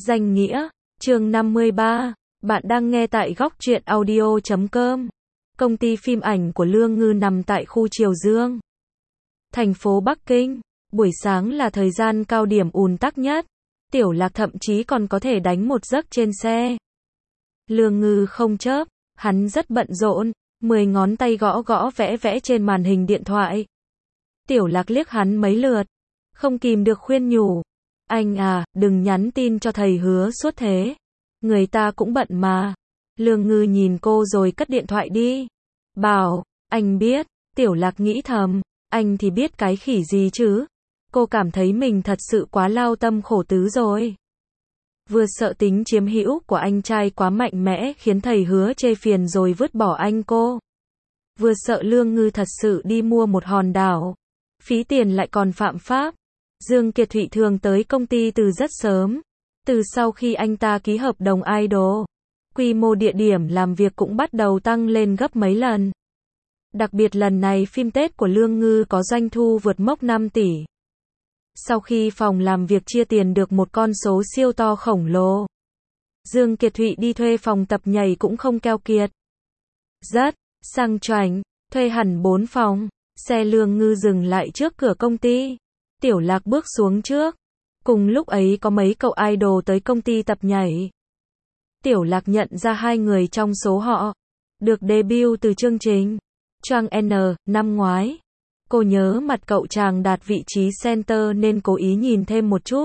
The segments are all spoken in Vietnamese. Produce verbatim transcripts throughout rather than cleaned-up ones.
Danh nghĩa, chương năm mươi ba, bạn đang nghe tại góc truyện audio chấm com. Công ty phim ảnh của Lương Ngư nằm tại khu Triều Dương, thành phố Bắc Kinh. Buổi sáng là thời gian cao điểm ùn tắc nhất. Tiểu Lạc thậm chí còn có thể đánh một giấc trên xe. Lương Ngư không chớp, hắn rất bận rộn, mười ngón tay gõ gõ vẽ vẽ trên màn hình điện thoại. Tiểu Lạc liếc hắn mấy lượt, không kìm được khuyên nhủ. Anh à, đừng nhắn tin cho thầy Hứa suốt thế. Người ta cũng bận mà. Lương Ngư nhìn cô rồi cất điện thoại đi. Bảo, anh biết. Tiểu Lạc nghĩ thầm, anh thì biết cái khỉ gì chứ. Cô cảm thấy mình thật sự quá lao tâm khổ tứ rồi. Vừa sợ tính chiếm hữu của anh trai quá mạnh mẽ khiến thầy Hứa chê phiền rồi vứt bỏ anh cô. Vừa sợ Lương Ngư thật sự đi mua một hòn đảo. Phí tiền lại còn phạm pháp. Dương Kiệt Thụy thường tới công ty từ rất sớm. Từ sau khi anh ta ký hợp đồng idol, quy mô địa điểm làm việc cũng bắt đầu tăng lên gấp mấy lần. Đặc biệt lần này phim Tết của Lương Ngư có doanh thu vượt mốc năm tỷ. Sau khi phòng làm việc chia tiền được một con số siêu to khổng lồ, Dương Kiệt Thụy đi thuê phòng tập nhảy cũng không keo kiệt. Rất sang chảnh, thuê hẳn bốn phòng. Xe Lương Ngư dừng lại trước cửa công ty. Tiểu Lạc bước xuống trước. Cùng lúc ấy có mấy cậu idol tới công ty tập nhảy. Tiểu Lạc nhận ra hai người trong số họ được debut từ chương trình Trang N năm ngoái. Cô nhớ mặt cậu chàng đạt vị trí center nên cố ý nhìn thêm một chút.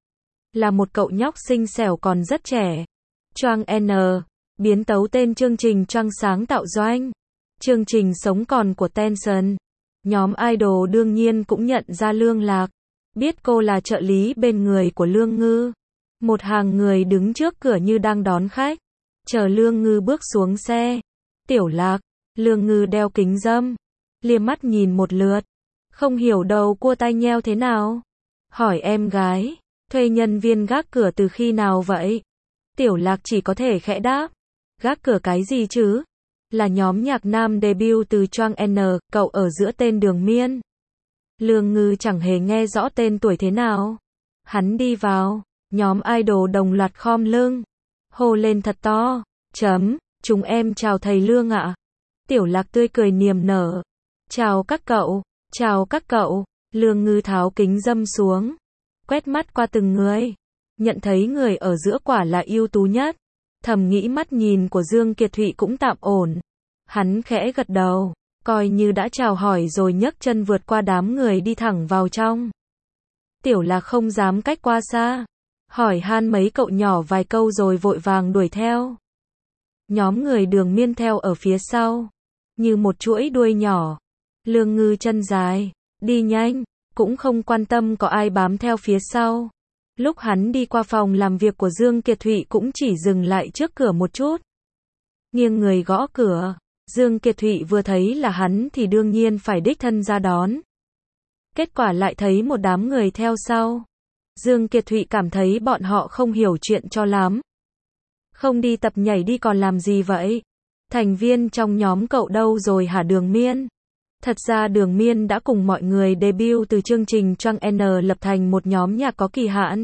Là một cậu nhóc xinh xẻo còn rất trẻ. Trang N biến tấu tên chương trình Trang sáng tạo doanh. Chương trình sống còn của Tencent. Nhóm idol đương nhiên cũng nhận ra Lương Lạc. Biết cô là trợ lý bên người của Lương Ngư. Một hàng người đứng trước cửa như đang đón khách. Chờ Lương Ngư bước xuống xe. Tiểu Lạc, Lương Ngư đeo kính râm. Liếc mắt nhìn một lượt. Không hiểu đầu cua tai nheo thế nào. Hỏi em gái, thuê nhân viên gác cửa từ khi nào vậy? Tiểu Lạc chỉ có thể khẽ đáp. Gác cửa cái gì chứ? Là nhóm nhạc nam debut từ Trang N, cậu ở giữa tên Đường Miên. Lương Ngư chẳng hề nghe rõ tên tuổi thế nào. Hắn đi vào, nhóm idol đồng loạt khom lưng, hô lên thật to, chấm, chúng em chào thầy Lương ạ. Tiểu Lạc tươi cười niềm nở. Chào các cậu, chào các cậu. Lương Ngư tháo kính râm xuống, quét mắt qua từng người, nhận thấy người ở giữa quả là ưu tú nhất. Thầm nghĩ mắt nhìn của Dương Kiệt Thụy cũng tạm ổn. Hắn khẽ gật đầu, coi như đã chào hỏi rồi nhấc chân vượt qua đám người đi thẳng vào trong. Tiểu Lạc không dám cách qua xa, hỏi han mấy cậu nhỏ vài câu rồi vội vàng đuổi theo. Nhóm người Đường Miên theo ở phía sau, như một chuỗi đuôi nhỏ. Lương Ngư chân dài, đi nhanh, cũng không quan tâm có ai bám theo phía sau. Lúc hắn đi qua phòng làm việc của Dương Kiệt Thụy cũng chỉ dừng lại trước cửa một chút. Nghiêng người gõ cửa. Dương Kiệt Thụy vừa thấy là hắn thì đương nhiên phải đích thân ra đón. Kết quả lại thấy một đám người theo sau. Dương Kiệt Thụy cảm thấy bọn họ không hiểu chuyện cho lắm. Không đi tập nhảy đi còn làm gì vậy? Thành viên trong nhóm cậu đâu rồi hả Đường Miên? Thật ra Đường Miên đã cùng mọi người debut từ chương trình Trang N lập thành một nhóm nhạc có kỳ hạn.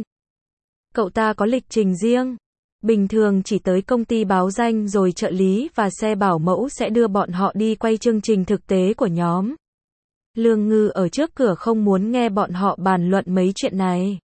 Cậu ta có lịch trình riêng. Bình thường chỉ tới công ty báo danh rồi trợ lý và xe bảo mẫu sẽ đưa bọn họ đi quay chương trình thực tế của nhóm. Lương Ngư ở trước cửa không muốn nghe bọn họ bàn luận mấy chuyện này.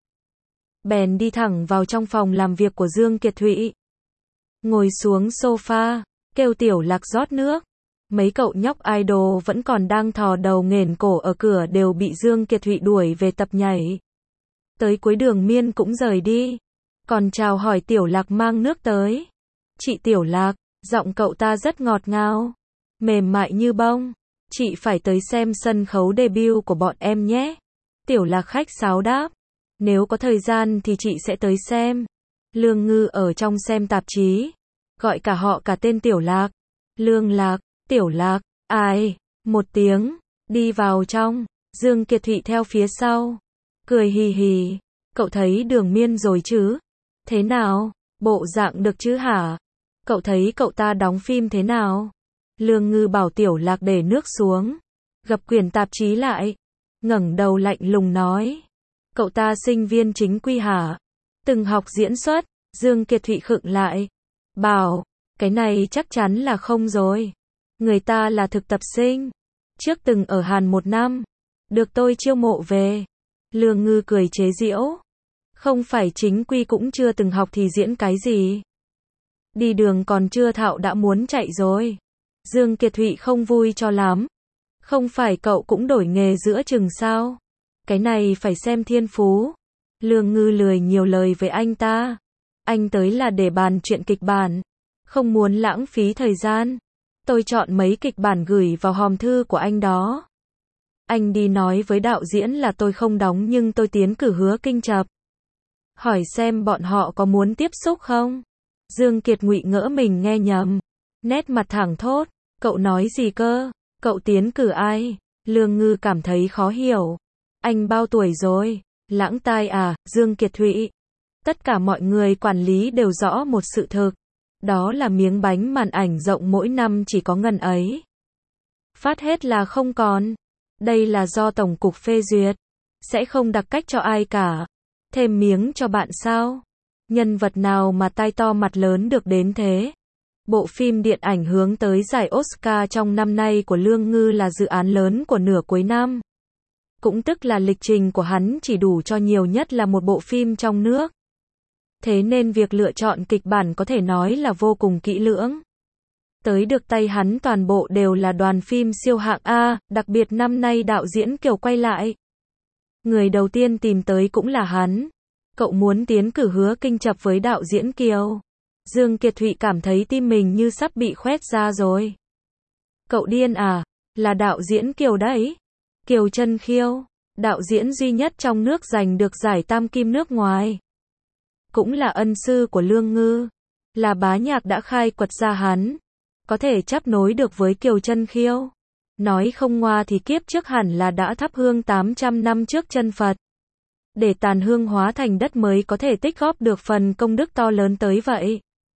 Bèn đi thẳng vào trong phòng làm việc của Dương Kiệt Thụy. Ngồi xuống sofa, kêu Tiểu Lạc rót nước. Mấy cậu nhóc idol vẫn còn đang thò đầu nghển cổ ở cửa đều bị Dương Kiệt Thụy đuổi về tập nhảy. Tới cuối Đường Miên cũng rời đi. Còn chào hỏi Tiểu Lạc mang nước tới. Chị Tiểu Lạc, giọng cậu ta rất ngọt ngào, mềm mại như bông. Chị phải tới xem sân khấu debut của bọn em nhé. Tiểu Lạc khách sáo đáp. Nếu có thời gian thì chị sẽ tới xem. Lương Ngư ở trong xem tạp chí. Gọi cả họ cả tên Tiểu Lạc. Lương Lạc, Tiểu Lạc, ai? Một tiếng, đi vào trong. Dương Kiệt Thụy theo phía sau. Cười hì hì. Cậu thấy Đường Miên rồi chứ? Thế nào? Bộ dạng được chứ hả? Cậu thấy cậu ta đóng phim thế nào? Lương Ngư bảo Tiểu Lạc để nước xuống, gập quyển tạp chí lại, ngẩng đầu lạnh lùng nói. Cậu ta sinh viên chính quy hả? Từng học diễn xuất, Dương Kiệt Thụy khựng lại. Bảo, cái này chắc chắn là không rồi. Người ta là thực tập sinh. Trước từng ở Hàn một năm. Được tôi chiêu mộ về. Lương Ngư cười chế giễu. Không phải chính quy cũng chưa từng học thì diễn cái gì. Đi đường còn chưa thạo đã muốn chạy rồi. Dương Kiệt Thụy không vui cho lắm. Không phải cậu cũng đổi nghề giữa chừng sao? Cái này phải xem thiên phú. Lương Ngư lười nhiều lời với anh ta. Anh tới là để bàn chuyện kịch bản. Không muốn lãng phí thời gian. Tôi chọn mấy kịch bản gửi vào hòm thư của anh đó. Anh đi nói với đạo diễn là tôi không đóng nhưng tôi tiến cử Hứa Kinh Chập. Hỏi xem bọn họ có muốn tiếp xúc không? Dương Kiệt Ngụy ngỡ mình nghe nhầm. Nét mặt thẳng thốt. Cậu nói gì cơ? Cậu tiến cử ai? Lương Ngư cảm thấy khó hiểu. Anh bao tuổi rồi? Lãng tai à, Dương Kiệt Thụy. Tất cả mọi người quản lý đều rõ một sự thực. Đó là miếng bánh màn ảnh rộng mỗi năm chỉ có ngần ấy. Phát hết là không còn. Đây là do Tổng cục phê duyệt. Sẽ không đặc cách cho ai cả. Thêm miếng cho bạn sao? Nhân vật nào mà tai to mặt lớn được đến thế? Bộ phim điện ảnh hướng tới giải Oscar trong năm nay của Lương Ngư là dự án lớn của nửa cuối năm. Cũng tức là lịch trình của hắn chỉ đủ cho nhiều nhất là một bộ phim trong nước. Thế nên việc lựa chọn kịch bản có thể nói là vô cùng kỹ lưỡng. Tới được tay hắn toàn bộ đều là đoàn phim siêu hạng A, đặc biệt năm nay đạo diễn Kiều quay lại. Người đầu tiên tìm tới cũng là hắn. Cậu muốn tiến cử Hứa Kinh Chập với đạo diễn Kiều. Dương Kiệt Thụy cảm thấy tim mình như sắp bị khoét ra rồi. Cậu điên à? Là đạo diễn Kiều đấy. Kiều Chân Khiêu, đạo diễn duy nhất trong nước giành được giải Tam Kim nước ngoài. Cũng là ân sư của Lương Ngư. Là bá nhạc đã khai quật ra hắn. Có thể chấp nối được với Kiều Chân Khiêu. Nói không ngoa thì kiếp trước hẳn là đã thắp hương tám trăm năm trước chân Phật. Để tàn hương hóa thành đất mới có thể tích góp được phần công đức to lớn tới vậy.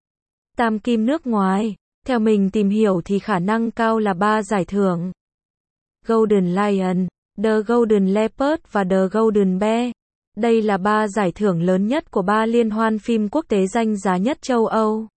Tam Kim nước ngoài, theo mình tìm hiểu thì khả năng cao là ba giải thưởng. Golden Lion, The Golden Leopard và The Golden Bear. Đây là ba giải thưởng lớn nhất của ba liên hoan phim quốc tế danh giá nhất châu Âu.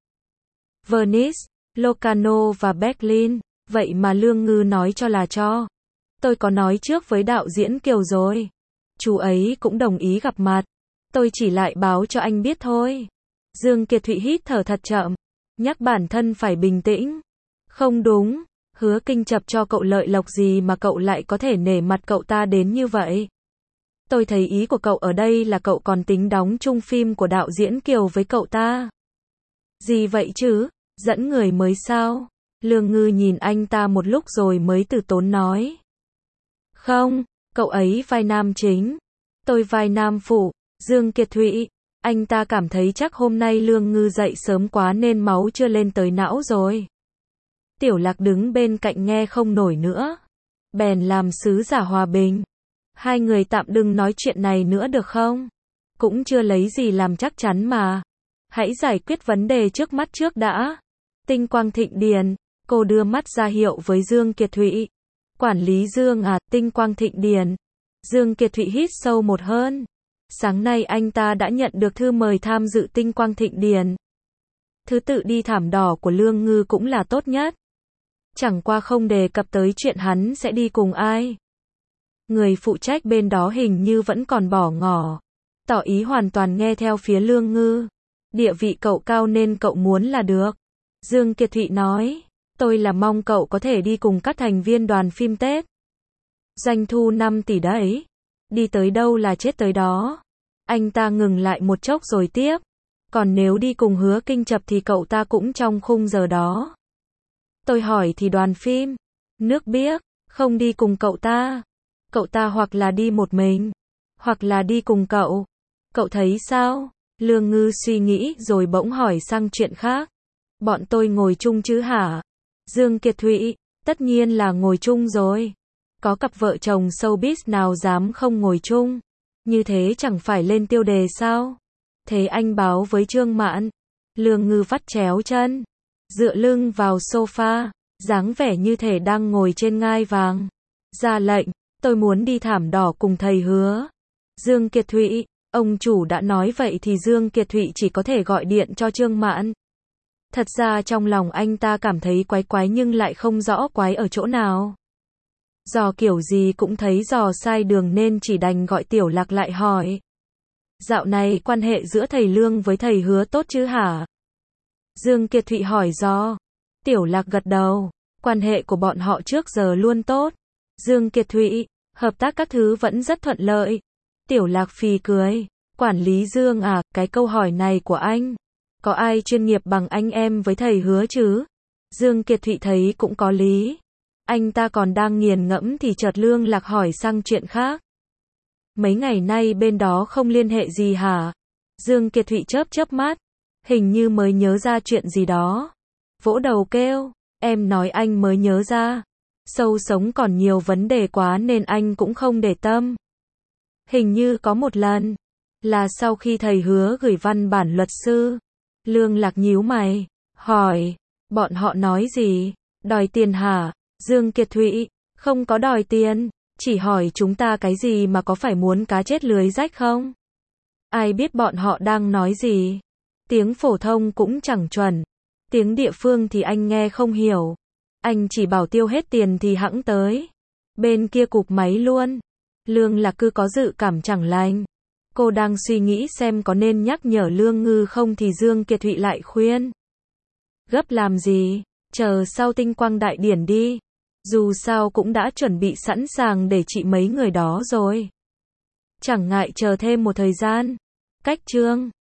Venice, Locarno và Berlin. Vậy mà Lương Ngư nói cho là cho. Tôi có nói trước với đạo diễn Kiều rồi. Chú ấy cũng đồng ý gặp mặt. Tôi chỉ lại báo cho anh biết thôi. Dương Kiệt Thụy hít thở thật chậm. Nhắc bản thân phải bình tĩnh. Không đúng. Hứa Kinh Chập cho cậu lợi lộc gì mà cậu lại có thể nể mặt cậu ta đến như vậy? Tôi thấy ý của cậu ở đây là cậu còn tính đóng chung phim của đạo diễn Kiều với cậu ta. Gì vậy chứ? Dẫn người mới sao? Lương Ngư nhìn anh ta một lúc rồi mới từ tốn nói. Không, cậu ấy vai nam chính. Tôi vai nam phụ. Dương Kiệt Thụy. Anh ta cảm thấy chắc hôm nay Lương Ngư dậy sớm quá nên máu chưa lên tới não rồi. Tiểu Lạc đứng bên cạnh nghe không nổi nữa. Bèn làm sứ giả hòa bình. Hai người tạm đừng nói chuyện này nữa được không? Cũng chưa lấy gì làm chắc chắn mà. Hãy giải quyết vấn đề trước mắt trước đã. Tinh Quang Thịnh Điền. Cô đưa mắt ra hiệu với Dương Kiệt Thụy. Quản lý Dương à, Tinh Quang Thịnh Điền. Dương Kiệt Thụy hít sâu một hơi. Sáng nay anh ta đã nhận được thư mời tham dự Tinh Quang Thịnh Điền. Thứ tự đi thảm đỏ của Lương Ngư cũng là tốt nhất. Chẳng qua không đề cập tới chuyện hắn sẽ đi cùng ai. Người phụ trách bên đó hình như vẫn còn bỏ ngỏ. Tỏ ý hoàn toàn nghe theo phía Lương Ngư. Địa vị cậu cao nên cậu muốn là được. Dương Kiệt Thụy nói. Tôi là mong cậu có thể đi cùng các thành viên đoàn phim Tết. Doanh thu năm tỷ đấy. Đi tới đâu là chết tới đó. Anh ta ngừng lại một chốc rồi tiếp. Còn nếu đi cùng Hứa Kinh Chập thì cậu ta cũng trong khung giờ đó. Tôi hỏi thì đoàn phim. Nước biếc. Không đi cùng cậu ta. Cậu ta hoặc là đi một mình. Hoặc là đi cùng cậu. Cậu thấy sao? Lương Ngư suy nghĩ rồi bỗng hỏi sang chuyện khác. Bọn tôi ngồi chung chứ hả? Dương Kiệt Thụy. Tất nhiên là ngồi chung rồi. Có cặp vợ chồng showbiz nào dám không ngồi chung. Như thế chẳng phải lên tiêu đề sao? Thế anh báo với Trương Mạn. Lương Ngư vắt chéo chân. Dựa lưng vào sofa. Dáng vẻ như thể đang ngồi trên ngai vàng. Ra lệnh. Tôi muốn đi thảm đỏ cùng thầy Hứa. Dương Kiệt Thụy. Ông chủ đã nói vậy thì Dương Kiệt Thụy chỉ có thể gọi điện cho Trương Mạn. Thật ra trong lòng anh ta cảm thấy quái quái nhưng lại không rõ quái ở chỗ nào. Dò kiểu gì cũng thấy dò sai đường nên chỉ đành gọi Tiểu Lạc lại hỏi. Dạo này quan hệ giữa thầy Lương với thầy Hứa tốt chứ hả? Dương Kiệt Thụy hỏi dò. Tiểu Lạc gật đầu. Quan hệ của bọn họ trước giờ luôn tốt. Dương Kiệt Thụy, hợp tác các thứ vẫn rất thuận lợi. Tiểu Lạc phì cười. Quản lý Dương à, cái câu hỏi này của anh. Có ai chuyên nghiệp bằng anh em với thầy Hứa chứ? Dương Kiệt Thụy thấy cũng có lý. Anh ta còn đang nghiền ngẫm thì chợt Lương Lạc hỏi sang chuyện khác. Mấy ngày nay bên đó không liên hệ gì hả? Dương Kiệt Thụy chớp chớp mắt. Hình như mới nhớ ra chuyện gì đó. Vỗ đầu kêu. Em nói anh mới nhớ ra. Sâu sống còn nhiều vấn đề quá nên anh cũng không để tâm. Hình như có một lần. Là sau khi thầy Hứa gửi văn bản luật sư. Lương Lạc nhíu mày. Hỏi. Bọn họ nói gì? Đòi tiền hả? Dương Kiệt Thụy. Không có đòi tiền. Chỉ hỏi chúng ta cái gì mà có phải muốn cá chết lưới rách không? Ai biết bọn họ đang nói gì? Tiếng phổ thông cũng chẳng chuẩn. Tiếng địa phương thì anh nghe không hiểu. Anh chỉ bảo tiêu hết tiền thì hẵng tới. Bên kia cụp máy luôn. Lương Lạc cứ có dự cảm chẳng lành. Cô đang suy nghĩ xem có nên nhắc nhở Lương Ngư không thì Dương Kiệt Thụy lại khuyên. Gấp làm gì? Chờ sau tinh quang đại điển đi. Dù sao cũng đã chuẩn bị sẵn sàng để trị mấy người đó rồi. Chẳng ngại chờ thêm một thời gian. Cách chương